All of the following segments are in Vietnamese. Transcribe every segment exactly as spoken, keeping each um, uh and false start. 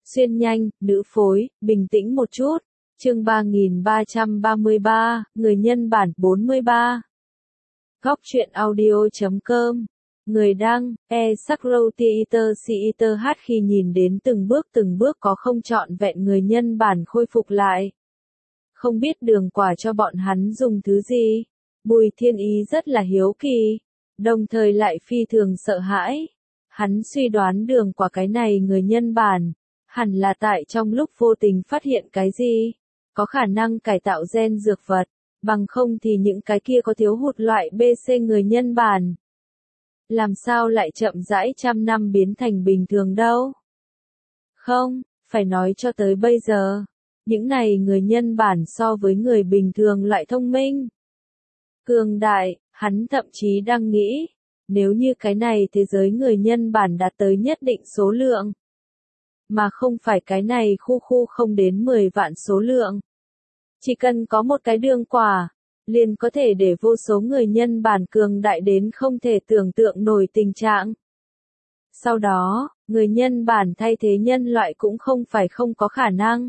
Xuyên nhanh, nữ phối, bình tĩnh một chút. Chương ba nghìn ba trăm ba mươi ba, người nhân bản bốn mươi ba. Góc truyện audio chấm com. Người đăng, e Sakro Theater Theater hát khi nhìn đến từng bước từng bước có không trọn vẹn người nhân bản khôi phục lại. Không biết đường quả cho bọn hắn dùng thứ gì. Bùi Thiên Ý rất là hiếu kỳ, đồng thời lại phi thường sợ hãi. Hắn suy đoán đường quả cái này người nhân bản, hẳn là tại trong lúc vô tình phát hiện cái gì, có khả năng cải tạo gen dược vật, bằng không thì những cái kia có thiếu hụt loại bê xê người nhân bản. Làm sao lại chậm rãi trăm năm biến thành bình thường đâu? Không, phải nói cho tới bây giờ, những này người nhân bản so với người bình thường lại thông minh. Cường đại, hắn thậm chí đang nghĩ, nếu như cái này thế giới người nhân bản đạt tới nhất định số lượng, mà không phải cái này khu khu không đến mười vạn số lượng. Chỉ cần có một cái đường quả, liền có thể để vô số người nhân bản cường đại đến không thể tưởng tượng nổi tình trạng. Sau đó, người nhân bản thay thế nhân loại cũng không phải không có khả năng.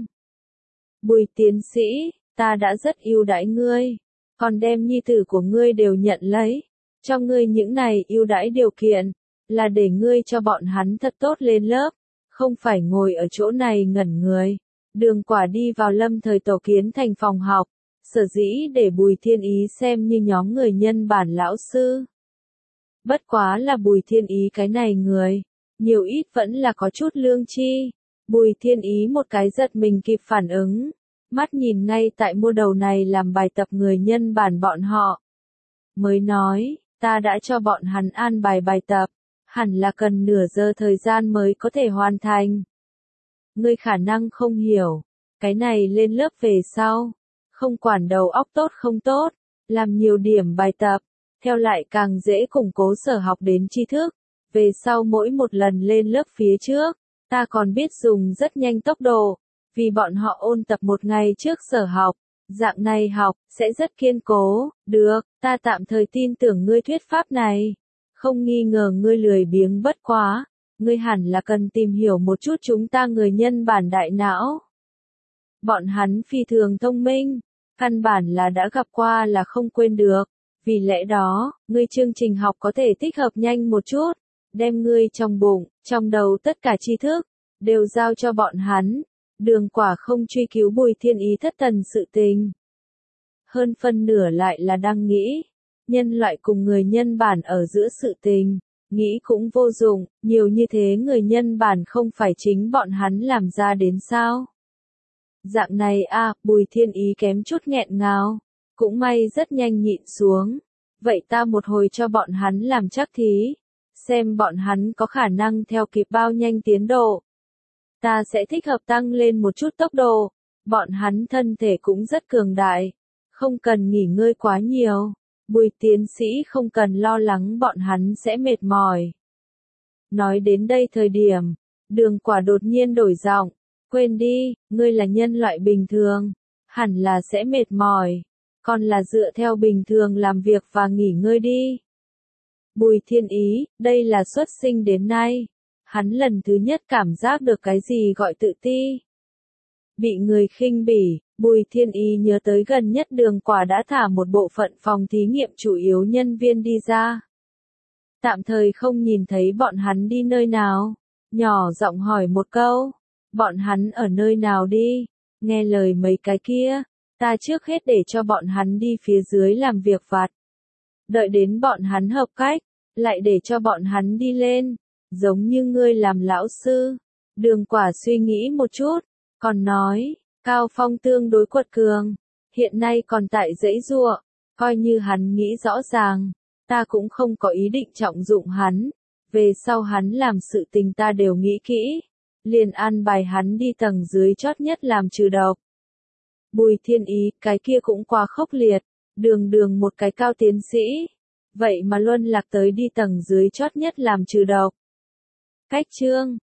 Bùi tiến sĩ, ta đã rất yêu đãi ngươi, còn đem nhi tử của ngươi đều nhận lấy, cho ngươi những này yêu đãi điều kiện, là để ngươi cho bọn hắn thật tốt lên lớp, không phải ngồi ở chỗ này ngẩn người. Đường quả đi vào lâm thời tổ kiến thành phòng học, sở dĩ để Bùi Thiên Ý xem như nhóm người nhân bản lão sư. Bất quá là Bùi Thiên Ý cái này người, nhiều ít vẫn là có chút lương chi. Bùi Thiên Ý một cái giật mình kịp phản ứng, mắt nhìn ngay tại mua đầu này làm bài tập người nhân bản bọn họ. Mới nói, ta đã cho bọn hắn an bài bài tập, hẳn là cần nửa giờ thời gian mới có thể hoàn thành. Ngươi khả năng không hiểu, cái này lên lớp về sau, không quản đầu óc tốt không tốt, làm nhiều điểm bài tập, theo lại càng dễ củng cố sở học đến tri thức, về sau mỗi một lần lên lớp phía trước, ta còn biết dùng rất nhanh tốc độ, vì bọn họ ôn tập một ngày trước sở học, dạng này học, sẽ rất kiên cố, được, ta tạm thời tin tưởng ngươi thuyết pháp này, không nghi ngờ ngươi lười biếng bất quá. Ngươi hẳn là cần tìm hiểu một chút chúng ta người nhân bản đại não. Bọn hắn phi thường thông minh, căn bản là đã gặp qua là không quên được, vì lẽ đó, ngươi chương trình học có thể tích hợp nhanh một chút, đem ngươi trong bụng, trong đầu tất cả tri thức, đều giao cho bọn hắn, đường quả không truy cứu Bùi Thiên Ý thất thần sự tình. Hơn phân nửa lại là đang nghĩ, nhân loại cùng người nhân bản ở giữa sự tình. Nghĩ cũng vô dụng, nhiều như thế người nhân bản không phải chính bọn hắn làm ra đến sao. Dạng này a, Bùi Thiên Ý kém chút nghẹn ngào, cũng may rất nhanh nhịn xuống. Vậy ta một hồi cho bọn hắn làm chắc thí, xem bọn hắn có khả năng theo kịp bao nhanh tiến độ. Ta sẽ thích hợp tăng lên một chút tốc độ, bọn hắn thân thể cũng rất cường đại, không cần nghỉ ngơi quá nhiều. Bùi tiến sĩ không cần lo lắng bọn hắn sẽ mệt mỏi. Nói đến đây thời điểm, đường quả đột nhiên đổi giọng, quên đi, ngươi là nhân loại bình thường, hẳn là sẽ mệt mỏi, còn là dựa theo bình thường làm việc và nghỉ ngơi đi. Bùi Thiên Ý, đây là xuất sinh đến nay, hắn lần thứ nhất cảm giác được cái gì gọi tự ti. Bị người khinh bỉ, Bùi Thiên Ý nhớ tới gần nhất đường quả đã thả một bộ phận phòng thí nghiệm chủ yếu nhân viên đi ra. Tạm thời không nhìn thấy bọn hắn đi nơi nào, nhỏ giọng hỏi một câu, bọn hắn ở nơi nào đi, nghe lời mấy cái kia, ta trước hết để cho bọn hắn đi phía dưới làm việc vặt. Đợi đến bọn hắn hợp cách, lại để cho bọn hắn đi lên, giống như ngươi làm lão sư. Đường quả suy nghĩ một chút, còn nói, Cao Phong tương đối quật cường, hiện nay còn tại dãy giụa, coi như hắn nghĩ rõ ràng, ta cũng không có ý định trọng dụng hắn, về sau hắn làm sự tình ta đều nghĩ kỹ, liền an bài hắn đi tầng dưới chót nhất làm trừ độc. Bùi Thiên Ý, cái kia cũng quá khốc liệt, đường đường một cái cao tiến sĩ, vậy mà luân lạc tới đi tầng dưới chót nhất làm trừ độc. Cách chương